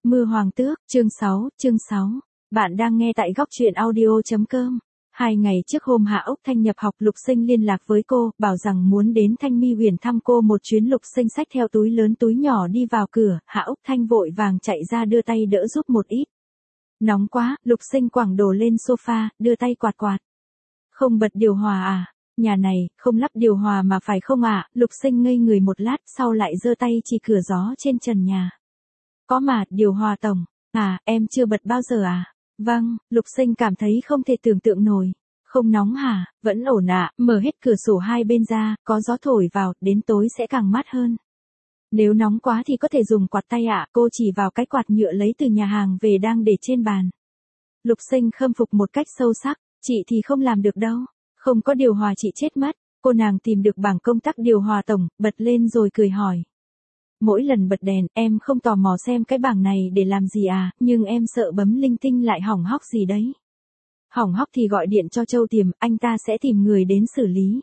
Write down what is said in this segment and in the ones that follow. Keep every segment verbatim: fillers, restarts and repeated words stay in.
Mưa Hoàng Tước, chương sáu, chương sáu. Bạn đang nghe tại góc truyện audio.com. Hai ngày trước hôm Hạ Úc Thanh nhập học, Lục Sinh liên lạc với cô, bảo rằng muốn đến Thanh Mi Huyền thăm cô một chuyến. Lục Sinh xách theo túi lớn túi nhỏ đi vào cửa, Hạ Úc Thanh vội vàng chạy ra đưa tay đỡ giúp một ít. Nóng quá, Lục Sinh quẳng đồ lên sofa, đưa tay quạt quạt. Không bật điều hòa à? Nhà này, không lắp điều hòa mà phải không ạ? À? Lục Sinh ngây người một lát, sau lại giơ tay chỉ cửa gió trên trần nhà. Có mà, điều hòa tổng. À, em chưa bật bao giờ à? Vâng, Lục Sinh cảm thấy không thể tưởng tượng nổi. Không nóng hả? Vẫn ổn ạ, à, mở hết cửa sổ hai bên ra, có gió thổi vào, đến tối sẽ càng mát hơn. Nếu nóng quá thì có thể dùng quạt tay ạ, à, cô chỉ vào cái quạt nhựa lấy từ nhà hàng về đang để trên bàn. Lục Sinh khâm phục một cách sâu sắc, chị thì không làm được đâu. Không có điều hòa chị chết mất. Cô nàng tìm được bảng công tắc điều hòa tổng, bật lên rồi cười hỏi. Mỗi lần bật đèn, em không tò mò xem cái bảng này để làm gì à, nhưng em sợ bấm linh tinh lại hỏng hóc gì đấy. Hỏng hóc thì gọi điện cho Châu Tiềm, anh ta sẽ tìm người đến xử lý.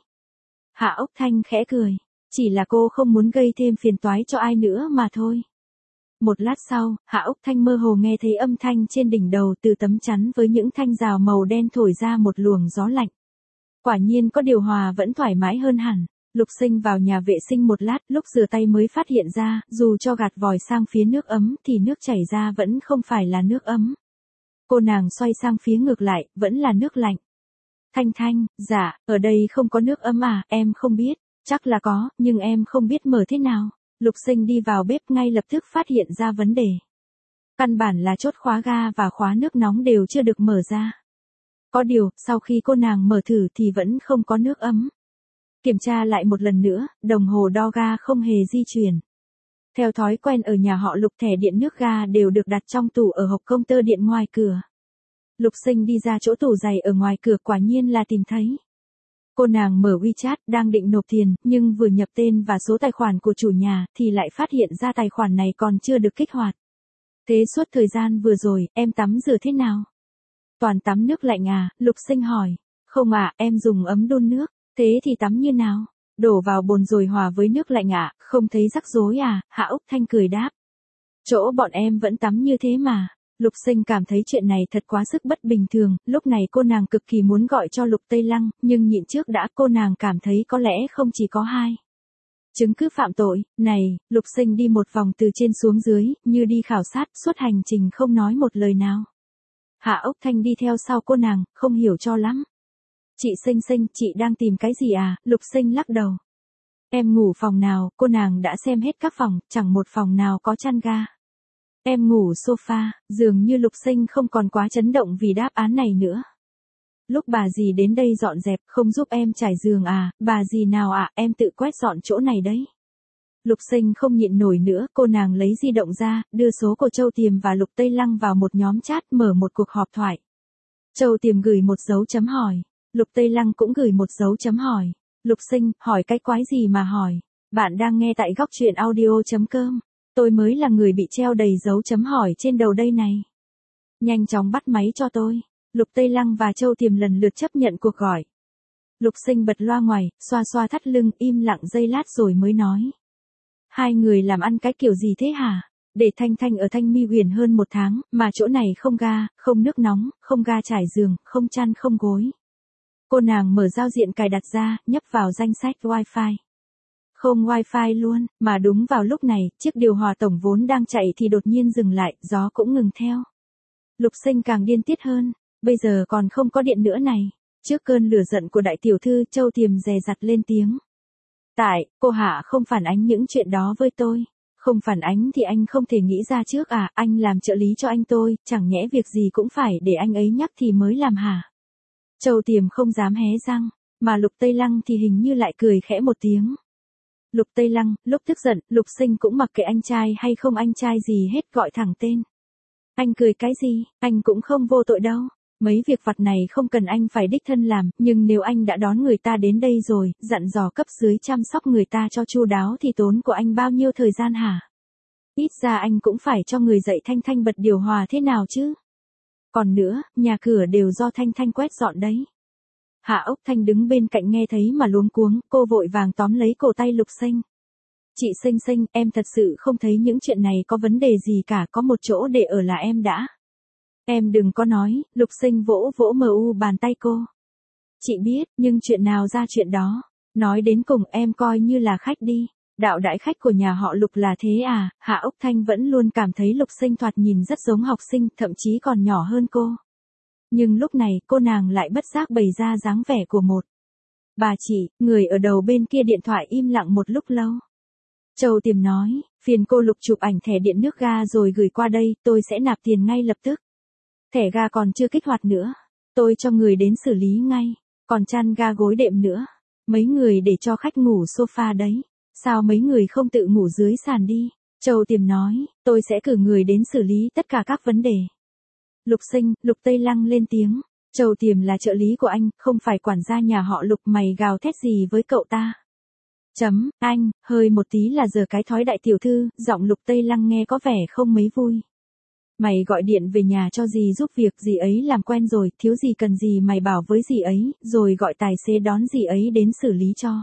Hạ Úc Thanh khẽ cười, chỉ là cô không muốn gây thêm phiền toái cho ai nữa mà thôi. Một lát sau, Hạ Úc Thanh mơ hồ nghe thấy âm thanh trên đỉnh đầu từ tấm chắn với những thanh rào màu đen thổi ra một luồng gió lạnh. Quả nhiên có điều hòa vẫn thoải mái hơn hẳn. Lục Sinh vào nhà vệ sinh một lát, lúc rửa tay mới phát hiện ra, dù cho gạt vòi sang phía nước ấm thì nước chảy ra vẫn không phải là nước ấm. Cô nàng xoay sang phía ngược lại, vẫn là nước lạnh. Thanh Thanh, dạ, ở đây không có nước ấm à, em không biết, chắc là có, nhưng em không biết mở thế nào. Lục Sinh đi vào bếp ngay lập tức phát hiện ra vấn đề. Căn bản là chốt khóa ga và khóa nước nóng đều chưa được mở ra. Có điều, sau khi cô nàng mở thử thì vẫn không có nước ấm. Kiểm tra lại một lần nữa, đồng hồ đo ga không hề di chuyển. Theo thói quen ở nhà họ Lục, thẻ điện nước ga đều được đặt trong tủ ở hộc công tơ điện ngoài cửa. Lục Sinh đi ra chỗ tủ giày ở ngoài cửa, quả nhiên là tìm thấy. Cô nàng mở WeChat, đang định nộp tiền, nhưng vừa nhập tên và số tài khoản của chủ nhà thì lại phát hiện ra tài khoản này còn chưa được kích hoạt. Thế suốt thời gian vừa rồi, em tắm rửa thế nào? Toàn tắm nước lạnh à? Lục Sinh hỏi. Không ạ, à, em dùng ấm đun nước. Thế thì tắm như nào? Đổ vào bồn rồi hòa với nước lạnh ạ, à? Không thấy rắc rối à? Hạ Úc Thanh cười đáp. Chỗ bọn em vẫn tắm như thế mà. Lục Sinh cảm thấy chuyện này thật quá sức bất bình thường, lúc này cô nàng cực kỳ muốn gọi cho Lục Tây Lăng, nhưng nhịn trước đã, cô nàng cảm thấy có lẽ không chỉ có hai chứng cứ phạm tội. Này, Lục Sinh đi một vòng từ trên xuống dưới, như đi khảo sát, suốt hành trình không nói một lời nào. Hạ Úc Thanh đi theo sau cô nàng, không hiểu cho lắm. Chị Sinh Sinh, chị đang tìm cái gì à? Lục Sinh lắc đầu. Em ngủ phòng nào? Cô nàng đã xem hết các phòng, chẳng một phòng nào có chăn ga. Em ngủ sofa. Dường như Lục Sinh không còn quá chấn động vì đáp án này nữa. Lúc bà dì đến đây dọn dẹp, không giúp em trải giường à? Bà dì nào ạ? À? Em tự quét dọn chỗ này đấy. Lục Sinh không nhịn nổi nữa, cô nàng lấy di động ra, đưa số của Châu Tiềm và Lục Tây Lăng vào một nhóm chat, mở một cuộc họp thoại. Châu Tiềm gửi một dấu chấm hỏi. Lục Tây Lăng cũng gửi một dấu chấm hỏi. Lục Sinh, hỏi cái quái gì mà hỏi? Bạn đang nghe tại góc truyện audio.com. Tôi mới là người bị treo đầy dấu chấm hỏi trên đầu đây này. Nhanh chóng bắt máy cho tôi. Lục Tây Lăng và Châu Tiềm lần lượt chấp nhận cuộc gọi. Lục Sinh bật loa ngoài, xoa xoa thắt lưng, im lặng giây lát rồi mới nói. Hai người làm ăn cái kiểu gì thế hả? Để Thanh Thanh ở Thanh Mi Huyền hơn một tháng, mà chỗ này không ga, không nước nóng, không ga trải giường, không chăn không gối. Cô nàng mở giao diện cài đặt ra, nhấp vào danh sách Wi-Fi. Không Wi-Fi luôn, mà đúng vào lúc này, chiếc điều hòa tổng vốn đang chạy thì đột nhiên dừng lại, gió cũng ngừng theo. Lục Sinh càng điên tiết hơn, bây giờ còn không có điện nữa này. Trước cơn lửa giận của đại tiểu thư, Châu Tiềm dè dặt lên tiếng. Tại, cô Hạ không phản ánh những chuyện đó với tôi. Không phản ánh thì anh không thể nghĩ ra trước à, anh làm trợ lý cho anh tôi, chẳng nhẽ việc gì cũng phải để anh ấy nhắc thì mới làm hả? Châu Tiềm không dám hé răng, mà Lục Tây Lăng thì hình như lại cười khẽ một tiếng. Lục Tây Lăng, lúc tức giận, Lục Sinh cũng mặc kệ anh trai hay không anh trai gì hết, gọi thẳng tên. Anh cười cái gì, anh cũng không vô tội đâu. Mấy việc vặt này không cần anh phải đích thân làm, nhưng nếu anh đã đón người ta đến đây rồi, dặn dò cấp dưới chăm sóc người ta cho chu đáo thì tốn của anh bao nhiêu thời gian hả? Ít ra anh cũng phải cho người dạy Thanh Thanh bật điều hòa thế nào chứ? Còn nữa, nhà cửa đều do Thanh Thanh quét dọn đấy. Hạ Úc Thanh đứng bên cạnh nghe thấy mà luống cuống, cô vội vàng tóm lấy cổ tay Lục Sinh. Chị Sinh Sinh, em thật sự không thấy những chuyện này có vấn đề gì cả, có một chỗ để ở là em đã. Em đừng có nói, Lục Sinh vỗ vỗ mờ u bàn tay cô. Chị biết, nhưng chuyện nào ra chuyện đó. Nói đến cùng em coi như là khách đi. Đạo đãi khách của nhà họ Lục là thế à? Hạ Úc Thanh vẫn luôn cảm thấy Lục Sinh thoạt nhìn rất giống học sinh, thậm chí còn nhỏ hơn cô. Nhưng lúc này cô nàng lại bất giác bày ra dáng vẻ của một bà chị. Người ở đầu bên kia điện thoại im lặng một lúc lâu. Châu Tiềm nói, phiền cô Lục chụp ảnh thẻ điện nước ga rồi gửi qua đây, tôi sẽ nạp tiền ngay lập tức. Thẻ ga còn chưa kích hoạt nữa, tôi cho người đến xử lý ngay. Còn chăn ga gối đệm nữa, mấy người để cho khách ngủ sofa đấy, sao mấy người không tự ngủ dưới sàn đi? Châu Tiềm nói, tôi sẽ cử người đến xử lý tất cả các vấn đề. Lục Sinh, Lục Tây Lăng lên tiếng, Châu Tiềm là trợ lý của anh, không phải quản gia nhà họ Lục, mày gào thét gì với cậu ta? Chấm, anh, hơi một tí là giờ cái thói đại tiểu thư, giọng Lục Tây Lăng nghe có vẻ không mấy vui. Mày gọi điện về nhà cho dì giúp việc, dì ấy làm quen rồi, thiếu gì cần gì mày bảo với dì ấy, rồi gọi tài xế đón dì ấy đến xử lý cho.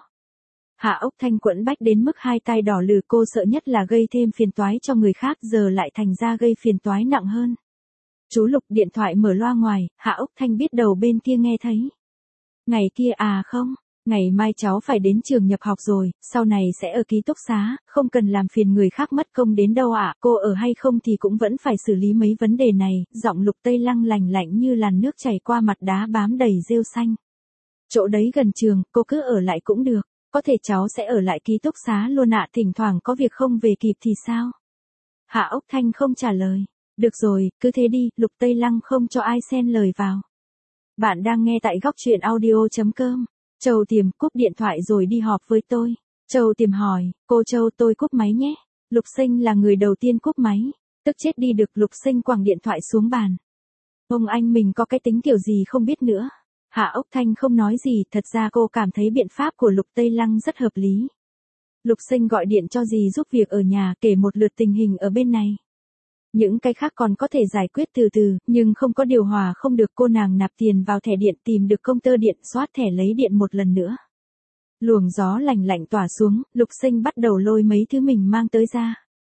Hạ Úc Thanh quẫn bách đến mức hai tay đỏ lừ, cô sợ nhất là gây thêm phiền toái cho người khác, giờ lại thành ra gây phiền toái nặng hơn. Chú Lục, điện thoại mở loa ngoài, Hạ Úc Thanh biết đầu bên kia nghe thấy. Ngày kia à không, ngày mai cháu phải đến trường nhập học rồi, sau này sẽ ở ký túc xá, không cần làm phiền người khác mất công đến đâu ạ, à. Cô ở hay không thì cũng vẫn phải xử lý mấy vấn đề này, giọng Lục Tây Lăng lành lạnh như làn nước chảy qua mặt đá bám đầy rêu xanh. Chỗ đấy gần trường, cô cứ ở lại cũng được, có thể cháu sẽ ở lại ký túc xá luôn ạ, à. Thỉnh thoảng có việc không về kịp thì sao? Hạ Úc Thanh không trả lời. Được rồi, cứ thế đi, Lục Tây Lăng không cho ai xen lời vào. Bạn đang nghe tại góc truyện audio chấm com. Châu Tiềm, cúp điện thoại rồi đi họp với tôi. Châu Tiềm hỏi, cô Châu, tôi cúp máy nhé. Lục Sinh là người đầu tiên cúp máy. Tức chết đi được, Lục Sinh quẳng điện thoại xuống bàn. Ông anh mình có cái tính kiểu gì không biết nữa. Hạ Úc Thanh không nói gì, thật ra cô cảm thấy biện pháp của Lục Tây Lăng rất hợp lý. Lục Sinh gọi điện cho dì giúp việc ở nhà, kể một lượt tình hình ở bên này. Những cái khác còn có thể giải quyết từ từ, nhưng không có điều hòa không được, cô nàng nạp tiền vào thẻ điện, tìm được công tơ điện, soát thẻ lấy điện một lần nữa. Luồng gió lạnh lạnh tỏa xuống, Lục Sinh bắt đầu lôi mấy thứ mình mang tới ra.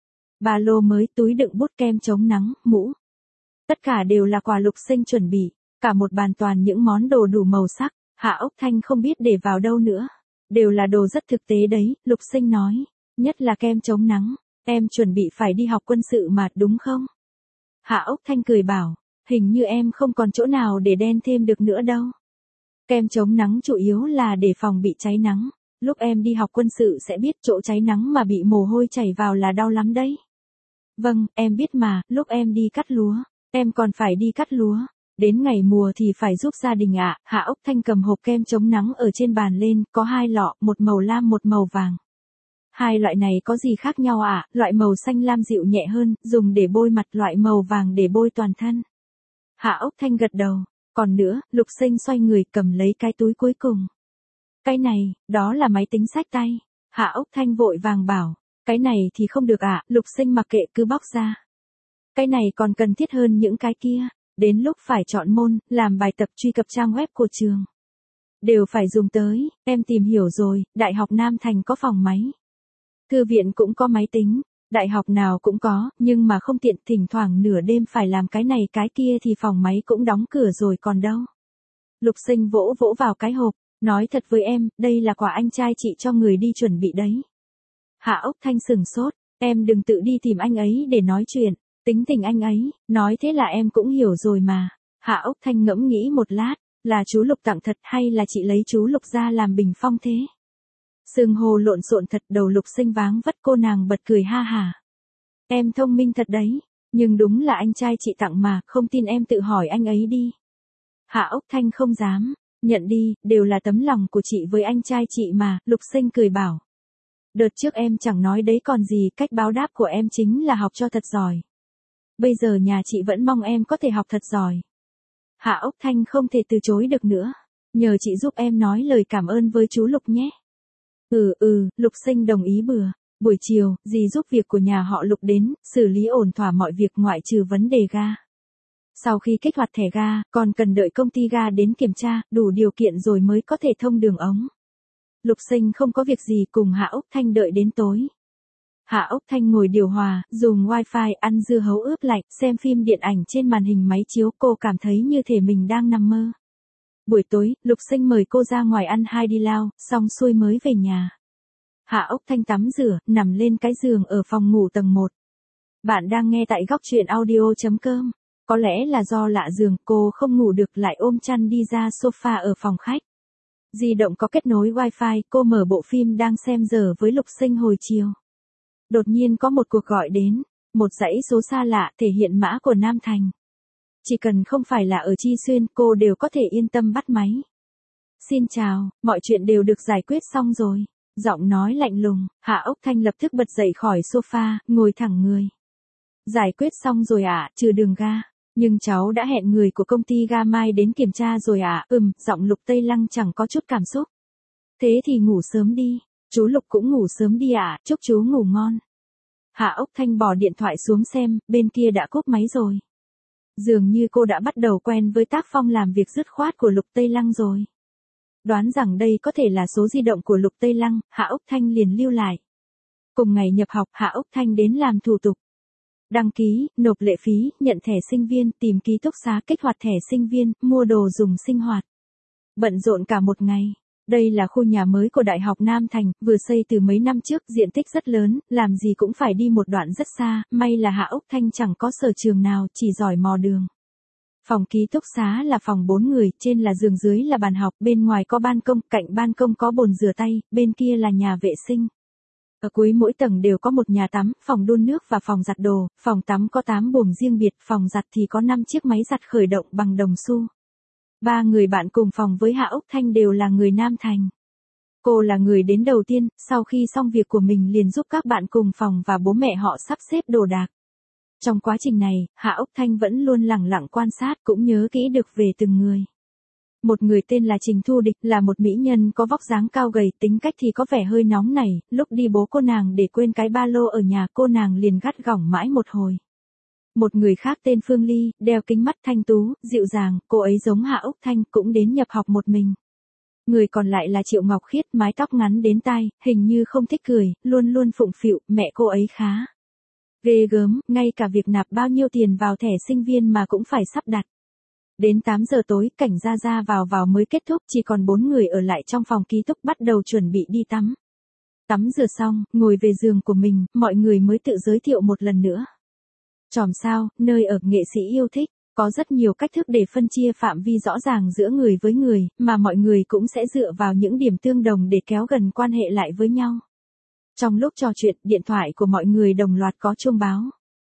Ba lô mới, túi đựng bút, kem chống nắng, mũ. Tất cả đều là quà Lục Sinh chuẩn bị, cả một bàn toàn những món đồ đủ màu sắc, Hạ Úc Thanh không biết để vào đâu nữa. Đều là đồ rất thực tế đấy, Lục Sinh nói, nhất là kem chống nắng. Em chuẩn bị phải đi học quân sự mà, đúng không? Hạ Úc Thanh cười bảo, hình như em không còn chỗ nào để đen thêm được nữa đâu. Kem chống nắng chủ yếu là để phòng bị cháy nắng. Lúc em đi học quân sự sẽ biết, chỗ cháy nắng mà bị mồ hôi chảy vào là đau lắm đấy. Vâng, em biết mà, lúc em đi cắt lúa, em còn phải đi cắt lúa. Đến ngày mùa thì phải giúp gia đình ạ. À. Hạ Úc Thanh cầm hộp kem chống nắng ở trên bàn lên, có hai lọ, một màu lam một màu vàng. Hai loại này có gì khác nhau ạ? À? Loại màu xanh lam dịu nhẹ hơn, dùng để bôi mặt, loại màu vàng để bôi toàn thân. Hạ Úc Thanh gật đầu. Còn nữa, Lục Sinh xoay người cầm lấy cái túi cuối cùng. Cái này, đó là máy tính xách tay. Hạ Úc Thanh vội vàng bảo, cái này thì không được ạ. À? Lục Sinh mặc kệ cứ bóc ra. Cái này còn cần thiết hơn những cái kia. Đến lúc phải chọn môn, làm bài tập, truy cập trang web của trường. Đều phải dùng tới, em tìm hiểu rồi, Đại học Nam Thành có phòng máy. Thư viện cũng có máy tính, đại học nào cũng có, nhưng mà không tiện, thỉnh thoảng nửa đêm phải làm cái này cái kia thì phòng máy cũng đóng cửa rồi còn đâu. Lục Sinh vỗ vỗ vào cái hộp, nói thật với em, đây là quà anh trai chị cho người đi chuẩn bị đấy. Hạ Úc Thanh sừng sốt, em đừng tự đi tìm anh ấy để nói chuyện, tính tình anh ấy, nói thế là em cũng hiểu rồi mà. Hạ Úc Thanh ngẫm nghĩ một lát, là chú Lục tặng thật hay là chị lấy chú Lục ra làm bình phong thế? Sương hồ lộn xộn thật, đầu Lục Sinh váng vất, cô nàng bật cười ha hả. Em thông minh thật đấy, nhưng đúng là anh trai chị tặng mà, không tin em tự hỏi anh ấy đi. Hạ Úc Thanh không dám, nhận đi, đều là tấm lòng của chị với anh trai chị mà, Lục Sinh cười bảo. Đợt trước em chẳng nói đấy còn gì, cách báo đáp của em chính là học cho thật giỏi. Bây giờ nhà chị vẫn mong em có thể học thật giỏi. Hạ Úc Thanh không thể từ chối được nữa, nhờ chị giúp em nói lời cảm ơn với chú Lục nhé. Ừ ừ, Lục Sinh đồng ý bừa. Buổi chiều, dì giúp việc của nhà họ Lục đến, xử lý ổn thỏa mọi việc ngoại trừ vấn đề ga. Sau khi kích hoạt thẻ ga, còn cần đợi công ty ga đến kiểm tra, đủ điều kiện rồi mới có thể thông đường ống. Lục Sinh không có việc gì, cùng Hạ Úc Thanh đợi đến tối. Hạ Úc Thanh ngồi điều hòa, dùng wifi ăn dưa hấu ướp lạnh, xem phim điện ảnh trên màn hình máy chiếu, cô cảm thấy như thể mình đang nằm mơ. Buổi tối, Lục Sinh mời cô ra ngoài ăn hai đi lao, xong xuôi mới về nhà. Hạ Úc Thanh tắm rửa, nằm lên cái giường ở phòng ngủ tầng một. Bạn đang nghe tại góc truyện audio.com. Có lẽ là do lạ giường, cô không ngủ được lại ôm chăn đi ra sofa ở phòng khách. Di động có kết nối wifi, cô mở bộ phim đang xem giờ với Lục Sinh hồi chiều. Đột nhiên có một cuộc gọi đến, một dãy số xa lạ thể hiện mã của Nam Thành. Chỉ cần không phải là ở Chi Xuyên, cô đều có thể yên tâm bắt máy. Xin chào, mọi chuyện đều được giải quyết xong rồi. Giọng nói lạnh lùng, Hạ Úc Thanh lập tức bật dậy khỏi sofa, ngồi thẳng người. Giải quyết xong rồi ạ, à, trừ đường ga. Nhưng cháu đã hẹn người của công ty ga mai đến kiểm tra rồi ạ. À? Ừm, giọng Lục Tây Lăng chẳng có chút cảm xúc. Thế thì ngủ sớm đi. Chú Lục cũng ngủ sớm đi ạ, à? Chúc chú ngủ ngon. Hạ Úc Thanh bỏ điện thoại xuống xem, bên kia đã cúp máy rồi. Dường như cô đã bắt đầu quen với tác phong làm việc dứt khoát của Lục Tây Lăng rồi. Đoán rằng đây có thể là số di động của Lục Tây Lăng, Hạ Úc Thanh liền lưu lại. Cùng ngày nhập học, Hạ Úc Thanh đến làm thủ tục. Đăng ký, nộp lệ phí, nhận thẻ sinh viên, tìm ký túc xá, kích hoạt thẻ sinh viên, mua đồ dùng sinh hoạt. Bận rộn cả một ngày. Đây là khu nhà mới của Đại học Nam Thành, vừa xây từ mấy năm trước, diện tích rất lớn, làm gì cũng phải đi một đoạn rất xa, may là Hạ Úc Thanh chẳng có sở trường nào, chỉ giỏi mò đường. Phòng ký túc xá là phòng bốn người, trên là giường, dưới là bàn học, bên ngoài có ban công, cạnh ban công có bồn rửa tay, bên kia là nhà vệ sinh. Ở cuối mỗi tầng đều có một nhà tắm, phòng đun nước và phòng giặt đồ, phòng tắm có tám buồng riêng biệt, phòng giặt thì có năm chiếc máy giặt khởi động bằng đồng xu. Ba người bạn cùng phòng với Hạ Úc Thanh đều là người Nam Thành. Cô là người đến đầu tiên, sau khi xong việc của mình liền giúp các bạn cùng phòng và bố mẹ họ sắp xếp đồ đạc. Trong quá trình này, Hạ Úc Thanh vẫn luôn lẳng lặng quan sát, cũng nhớ kỹ được về từng người. Một người tên là Trình Thu Địch, là một mỹ nhân có vóc dáng cao gầy, tính cách thì có vẻ hơi nóng nảy, lúc đi bố cô nàng để quên cái ba lô ở nhà, cô nàng liền gắt gỏng mãi một hồi. Một người khác tên Phương Ly, đeo kính mắt, thanh tú, dịu dàng, cô ấy giống Hạ Úc Thanh, cũng đến nhập học một mình. Người còn lại là Triệu Ngọc Khiết, mái tóc ngắn đến tai, hình như không thích cười, luôn luôn phụng phịu, mẹ cô ấy khá ghê gớm, ngay cả việc nạp bao nhiêu tiền vào thẻ sinh viên mà cũng phải sắp đặt. Đến tám giờ tối, cảnh ra ra vào vào mới kết thúc, chỉ còn bốn người ở lại trong phòng ký túc bắt đầu chuẩn bị đi tắm. Tắm rửa xong, ngồi về giường của mình, mọi người mới tự giới thiệu một lần nữa. Chòm sao, nơi ở nghệ sĩ yêu thích, có rất nhiều cách thức để phân chia phạm vi rõ ràng giữa người với người, mà mọi người cũng sẽ dựa vào những điểm tương đồng để kéo gần quan hệ lại với nhau. Trong lúc trò chuyện, điện thoại của mọi người đồng loạt có chuông báo.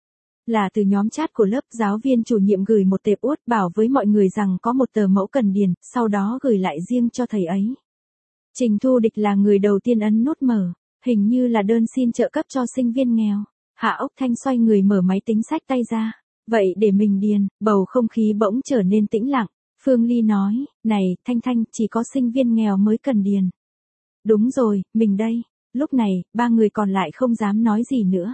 Là từ nhóm chat của lớp, giáo viên chủ nhiệm gửi một tệp uất bảo với mọi người rằng có một tờ mẫu cần điền, sau đó gửi lại riêng cho thầy ấy. Trình Thu Địch là người đầu tiên ấn nút mở, hình như là đơn xin trợ cấp cho sinh viên nghèo. Hạ Úc Thanh xoay người mở máy tính xách tay ra. Vậy để mình điền, bầu không khí bỗng trở nên tĩnh lặng. Phương Ly nói, này, Thanh Thanh, chỉ có sinh viên nghèo mới cần điền. Đúng rồi, mình đây. Lúc này, ba người còn lại không dám nói gì nữa.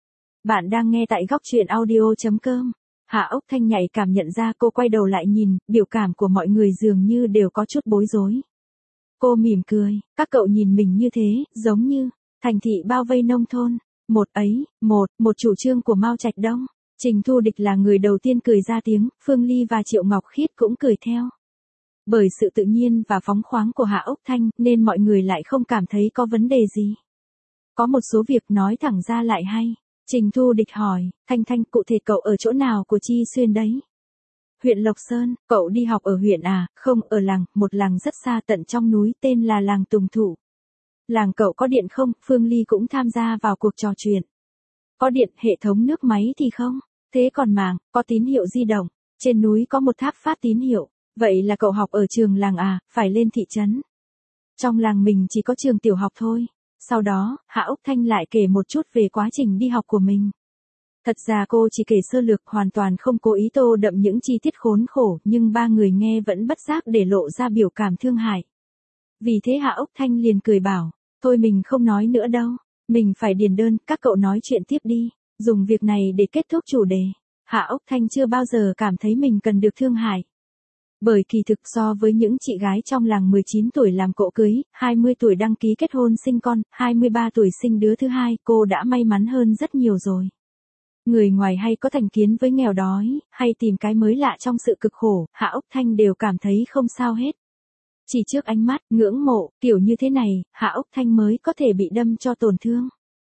Bạn đang nghe tại góc truyện audio.com. Hạ Úc Thanh nhạy cảm nhận ra, cô quay đầu lại nhìn, biểu cảm của mọi người dường như đều có chút bối rối. Cô mỉm cười, các cậu nhìn mình như thế, giống như thành thị bao vây nông thôn. Một ấy, một, một chủ trương của Mao Trạch Đông. Trình Thu Địch là người đầu tiên cười ra tiếng, Phương Ly và Triệu Ngọc Khiết cũng cười theo. Bởi sự tự nhiên và phóng khoáng của Hạ Úc Thanh, nên mọi người lại không cảm thấy có vấn đề gì. Có một số việc nói thẳng ra lại hay. Trình Thu Địch hỏi, Thanh Thanh, cụ thể cậu ở chỗ nào của Chi Xuyên đấy? Huyện Lộc Sơn. Cậu đi học ở huyện à? Không, ở làng, một làng rất xa tận trong núi, tên là làng Tùng Thụ. Làng cậu có điện không? Phương Ly cũng tham gia vào cuộc trò chuyện. Có điện, hệ thống nước máy thì không. Thế còn mạng, có tín hiệu di động. Trên núi có một tháp phát tín hiệu. Vậy là cậu học ở trường làng à, phải lên thị trấn. Trong làng mình chỉ có trường tiểu học thôi. Sau đó, Hạ Úc Thanh lại kể một chút về quá trình đi học của mình. Thật ra cô chỉ kể sơ lược, hoàn toàn không cố ý tô đậm những chi tiết khốn khổ, nhưng ba người nghe vẫn bất giác để lộ ra biểu cảm thương hại. Vì thế Hạ Úc Thanh liền cười bảo, thôi mình không nói nữa đâu, mình phải điền đơn, các cậu nói chuyện tiếp đi, dùng việc này để kết thúc chủ đề. Hạ Úc Thanh chưa bao giờ cảm thấy mình cần được thương hại. Bởi kỳ thực so với những chị gái trong làng mười chín tuổi làm cỗ cưới, hai mươi tuổi đăng ký kết hôn sinh con, hai mươi ba tuổi sinh đứa thứ hai, cô đã may mắn hơn rất nhiều rồi. Người ngoài hay có thành kiến với nghèo đói, hay tìm cái mới lạ trong sự cực khổ, Hạ Úc Thanh đều cảm thấy không sao hết. Chỉ trước ánh mắt, ngưỡng mộ, kiểu như thế này, Hạ Úc Thanh mới có thể bị đâm cho tổn thương.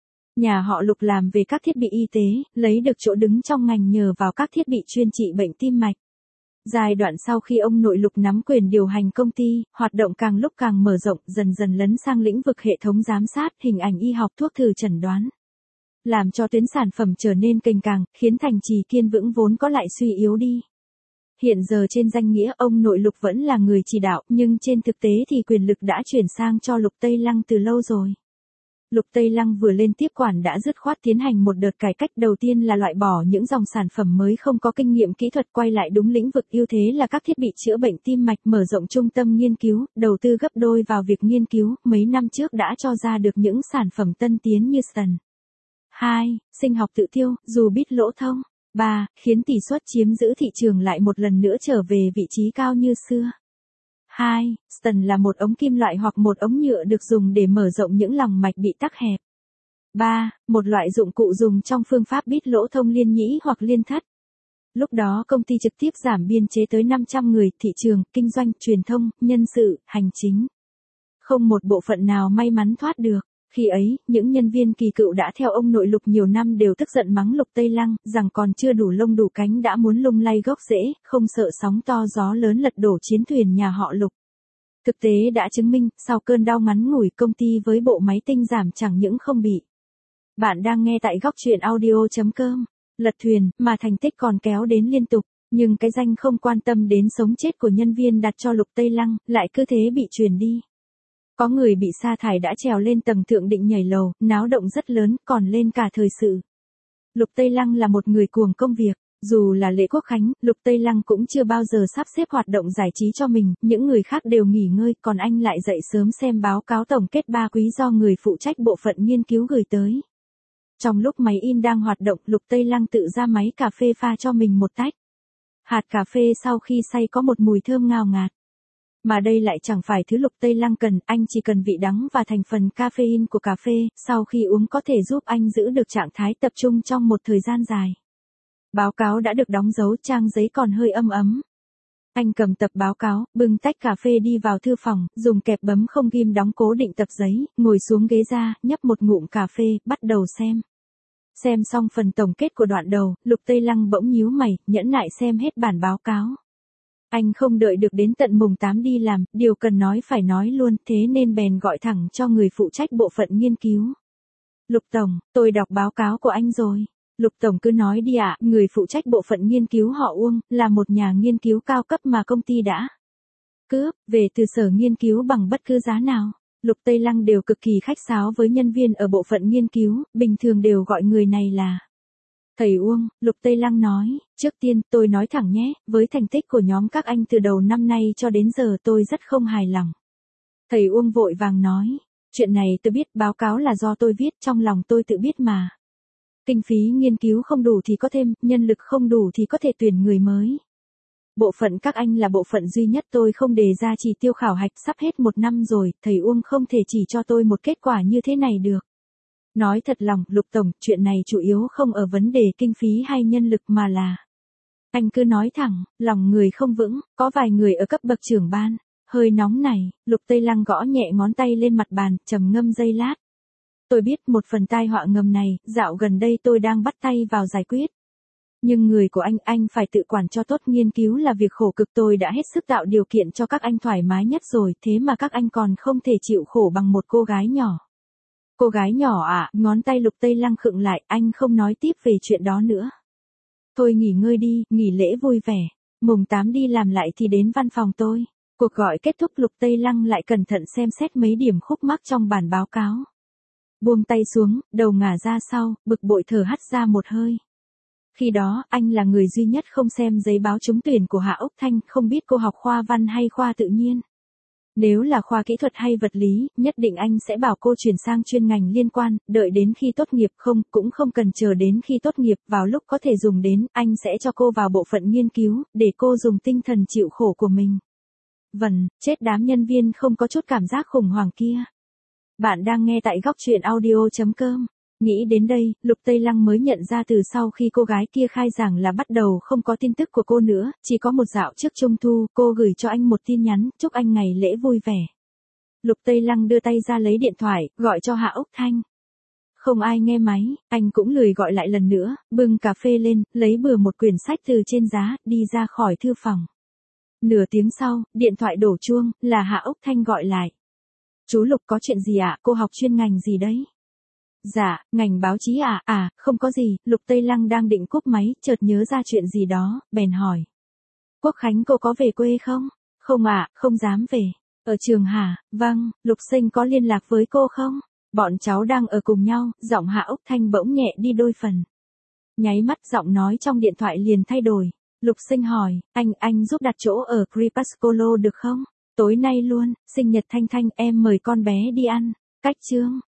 Nhà họ Lục làm về các thiết bị y tế, lấy được chỗ đứng trong ngành nhờ vào các thiết bị chuyên trị bệnh tim mạch. Giai đoạn sau khi ông nội Lục nắm quyền điều hành công ty, hoạt động càng lúc càng mở rộng, dần dần lấn sang lĩnh vực hệ thống giám sát, hình ảnh y học, thuốc thử chẩn đoán. Làm cho tuyến sản phẩm trở nên kềnh càng, khiến Thành Trì Kiên vững vốn có lại suy yếu đi. Hiện giờ trên danh nghĩa ông nội Lục vẫn là người chỉ đạo, nhưng trên thực tế thì quyền lực đã chuyển sang cho Lục Tây Lăng từ lâu rồi. Lục Tây Lăng vừa lên tiếp quản đã dứt khoát tiến hành một đợt cải cách, đầu tiên là loại bỏ những dòng sản phẩm mới không có kinh nghiệm kỹ thuật, quay lại đúng lĩnh vực ưu thế là các thiết bị chữa bệnh tim mạch, mở rộng trung tâm nghiên cứu, đầu tư gấp đôi vào việc nghiên cứu, mấy năm trước đã cho ra được những sản phẩm tân tiến như Stent. hai. Sinh học tự tiêu, dù biết lỗ thông. ba. Khiến tỷ suất chiếm giữ thị trường lại một lần nữa trở về vị trí cao như xưa. hai. Stent là một ống kim loại hoặc một ống nhựa được dùng để mở rộng những lòng mạch bị tắc hẹp. ba. Một loại dụng cụ dùng trong phương pháp bít lỗ thông liên nhĩ hoặc liên thất. Lúc đó công ty trực tiếp giảm biên chế tới năm trăm người, thị trường, kinh doanh, truyền thông, nhân sự, hành chính. Không một bộ phận nào may mắn thoát được. Khi ấy, những nhân viên kỳ cựu đã theo ông nội Lục nhiều năm đều tức giận mắng Lục Tây Lăng, rằng còn chưa đủ lông đủ cánh đã muốn lung lay gốc rễ, không sợ sóng to gió lớn lật đổ chiến thuyền nhà họ Lục. Thực tế đã chứng minh, sau cơn đau ngắn ngủi công ty với bộ máy tinh giảm chẳng những không bị. Bạn đang nghe tại góc truyện audio chấm com. Lật thuyền, mà thành tích còn kéo đến liên tục, nhưng cái danh không quan tâm đến sống chết của nhân viên đặt cho Lục Tây Lăng, lại cứ thế bị truyền đi. Có người bị sa thải đã trèo lên tầng thượng định nhảy lầu, náo động rất lớn, còn lên cả thời sự. Lục Tây Lăng là một người cuồng công việc, dù là lễ quốc khánh, Lục Tây Lăng cũng chưa bao giờ sắp xếp hoạt động giải trí cho mình, những người khác đều nghỉ ngơi, còn anh lại dậy sớm xem báo cáo tổng kết ba quý do người phụ trách bộ phận nghiên cứu gửi tới. Trong lúc máy in đang hoạt động, Lục Tây Lăng tự ra máy cà phê pha cho mình một tách. Hạt cà phê sau khi xay có một mùi thơm ngào ngạt. Mà đây lại chẳng phải thứ Lục Tây Lăng cần, anh chỉ cần vị đắng và thành phần caffeine của cà phê, sau khi uống có thể giúp anh giữ được trạng thái tập trung trong một thời gian dài. Báo cáo đã được đóng dấu, trang giấy còn hơi âm ấm. Anh cầm tập báo cáo, bưng tách cà phê đi vào thư phòng, dùng kẹp bấm không ghim đóng cố định tập giấy, ngồi xuống ghế ra, nhấp một ngụm cà phê, bắt đầu xem. Xem xong phần tổng kết của đoạn đầu, Lục Tây Lăng bỗng nhíu mày, nhẫn nại xem hết bản báo cáo. Anh không đợi được đến tận mùng tám đi làm, điều cần nói phải nói luôn, thế nên bèn gọi thẳng cho người phụ trách bộ phận nghiên cứu. Lục Tổng, tôi đọc báo cáo của anh rồi. Lục Tổng cứ nói đi ạ, người phụ trách bộ phận nghiên cứu họ Uông, là một nhà nghiên cứu cao cấp mà công ty đã cướp về từ sở nghiên cứu bằng bất cứ giá nào. Lục Tây Lăng đều cực kỳ khách sáo với nhân viên ở bộ phận nghiên cứu, bình thường đều gọi người này là thầy Uông. Lục Tây Lăng nói, trước tiên tôi nói thẳng nhé, với thành tích của nhóm các anh từ đầu năm nay cho đến giờ tôi rất không hài lòng. Thầy Uông vội vàng nói, chuyện này tôi biết, báo cáo là do tôi viết, trong lòng tôi tự biết mà. Kinh phí nghiên cứu không đủ thì có thêm, nhân lực không đủ thì có thể tuyển người mới. Bộ phận các anh là bộ phận duy nhất tôi không đề ra chỉ tiêu khảo hạch, sắp hết một năm rồi, thầy Uông không thể chỉ cho tôi một kết quả như thế này được. Nói thật lòng, Lục Tổng, chuyện này chủ yếu không ở vấn đề kinh phí hay nhân lực mà là. Anh cứ nói thẳng, lòng người không vững, có vài người ở cấp bậc trưởng ban, hơi nóng này. Lục Tây Lăng gõ nhẹ ngón tay lên mặt bàn, trầm ngâm giây lát. Tôi biết một phần tai họa ngầm này, dạo gần đây tôi đang bắt tay vào giải quyết. Nhưng người của anh, anh phải tự quản cho tốt, nghiên cứu là việc khổ cực, tôi đã hết sức tạo điều kiện cho các anh thoải mái nhất rồi, thế mà các anh còn không thể chịu khổ bằng một cô gái nhỏ. Cô gái nhỏ à, ngón tay Lục Tây Lăng khựng lại, anh không nói tiếp về chuyện đó nữa. Thôi nghỉ ngơi đi, nghỉ lễ vui vẻ, mùng tám đi làm lại thì đến văn phòng tôi. Cuộc gọi kết thúc, Lục Tây Lăng lại cẩn thận xem xét mấy điểm khúc mắc trong bản báo cáo. Buông tay xuống, đầu ngả ra sau, bực bội thở hắt ra một hơi. Khi đó, anh là người duy nhất không xem giấy báo trúng tuyển của Hạ Úc Thanh, không biết cô học khoa văn hay khoa tự nhiên. Nếu là khoa kỹ thuật hay vật lý, nhất định anh sẽ bảo cô chuyển sang chuyên ngành liên quan, đợi đến khi tốt nghiệp không, cũng không cần chờ đến khi tốt nghiệp, vào lúc có thể dùng đến, anh sẽ cho cô vào bộ phận nghiên cứu, để cô dùng tinh thần chịu khổ của mình. Vần, chết đám nhân viên không có chút cảm giác khủng hoảng kia. Bạn đang nghe tại góc truyện audio.com. Nghĩ đến đây, Lục Tây Lăng mới nhận ra từ sau khi cô gái kia khai giảng là bắt đầu không có tin tức của cô nữa, chỉ có một dạo trước Trung thu, cô gửi cho anh một tin nhắn, chúc anh ngày lễ vui vẻ. Lục Tây Lăng đưa tay ra lấy điện thoại, gọi cho Hạ Úc Thanh. Không ai nghe máy, anh cũng lười gọi lại lần nữa, bưng cà phê lên, lấy bừa một quyển sách từ trên giá, đi ra khỏi thư phòng. Nửa tiếng sau, điện thoại đổ chuông, là Hạ Úc Thanh gọi lại. Chú Lục có chuyện gì ạ, cô học chuyên ngành gì đấy? Dạ, ngành báo chí à, à, không có gì, Lục Tây Lăng đang định cúp máy, chợt nhớ ra chuyện gì đó, bèn hỏi. Quốc Khánh cô có về quê không? Không ạ, không dám về. Ở trường hả? Vâng, Lục Sinh có liên lạc với cô không? Bọn cháu đang ở cùng nhau, giọng Hạ Úc Thanh bỗng nhẹ đi đôi phần. Nháy mắt giọng nói trong điện thoại liền thay đổi. Lục Sinh hỏi, anh, anh giúp đặt chỗ ở Crepusculo được không? Tối nay luôn, sinh nhật Thanh Thanh em mời con bé đi ăn. Cách chương.